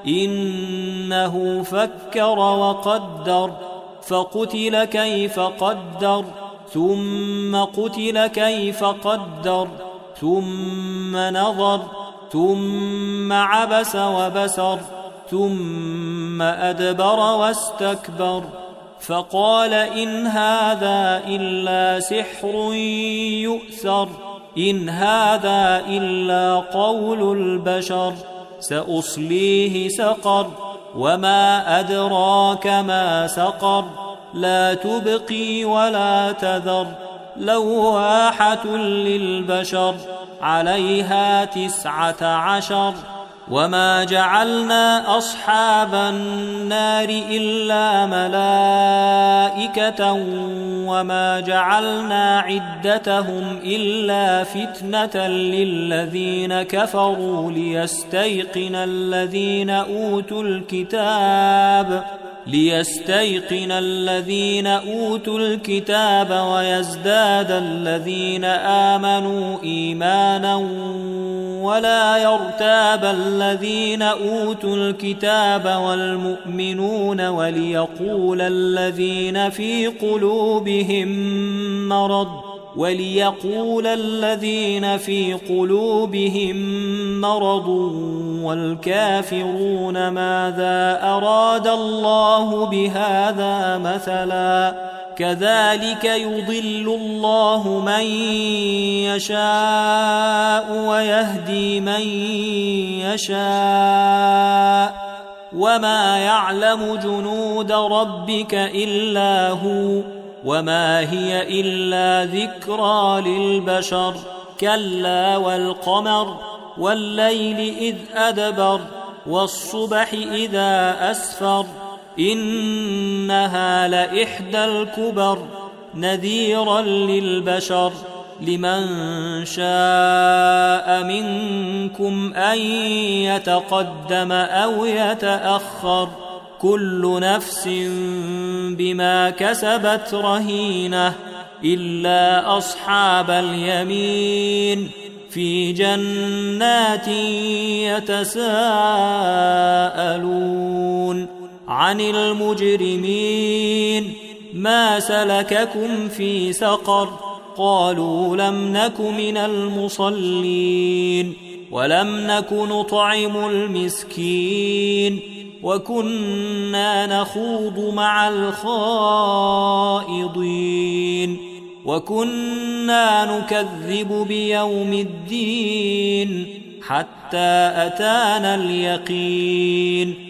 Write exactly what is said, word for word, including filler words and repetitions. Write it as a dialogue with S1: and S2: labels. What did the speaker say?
S1: إنه فكر وقدر فقتل كيف قدر ثم قتل كيف قدر ثم نظر ثم عبس وبسر ثم أدبر واستكبر فقال إن هذا إلا سحر يؤثر إن هذا إلا قول البشر سأصليه سقر وما أدراك ما سقر لا تبقي ولا تذر لواحة للبشر عليها تسعة عشر وما جعلنا أصحاب النار إلا ملائكة وما جعلنا عدتهم إلا فتنة للذين كفروا ليستيقن الذين أوتوا الكتاب ليستيقن الذين أوتوا الكتاب ويزداد الذين آمنوا إيمانا ولا يرتاب الذين أوتوا الكتاب والمؤمنون وليقول الذين في قلوبهم مرض وليقول الذين في قلوبهم مرض والكافرون ماذا أراد الله بهذا مثلا كذلك يضل الله من يشاء ويهدي من يشاء وما يعلم جنود ربك إلا هو وما هي إلا ذكرى للبشر كلا والقمر والليل إذ أدبر والصبح إذا أسفر إنها لإحدى الكبر نذيرا للبشر لمن شاء منكم أن يتقدم أو يتأخر كل نفس بما كسبت رهينة إلا أصحاب اليمين في جنات يتساءلون عن المجرمين ما سلككم في سقر قالوا لم نك من المصلين ولم نك نطعم المسكين وكنا نخوض مع الخائضين وكنا نكذب بيوم الدين حتى أتانا اليقين